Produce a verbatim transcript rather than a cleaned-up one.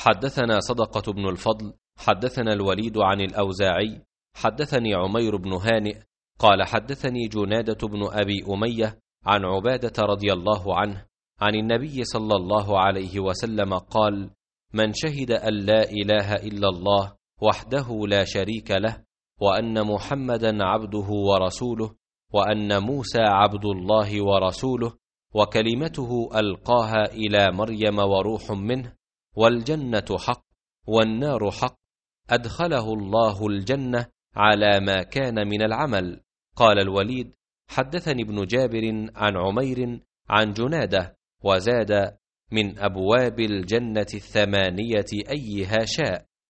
حدثنا صدقة بن الفضل حدثنا الوليد عن الأوزاعي حدثني عمير بن هانئ قال حدثني جنادة بن أبي أمية عن عبادة رضي الله عنه عن النبي صلى الله عليه وسلم قال: من شهد أن لا إله إلا الله وحده لا شريك له وأن محمدا عبده ورسوله وأن موسى عبد الله ورسوله وكلمته ألقاها إلى مريم وروح منه والجنة حق والنار حق أدخله الله الجنة على ما كان من العمل. قال الوليد: حدثني ابن جابر عن عمير عن جنادة وزاد: من أبواب الجنة الثمانية أيها شاء.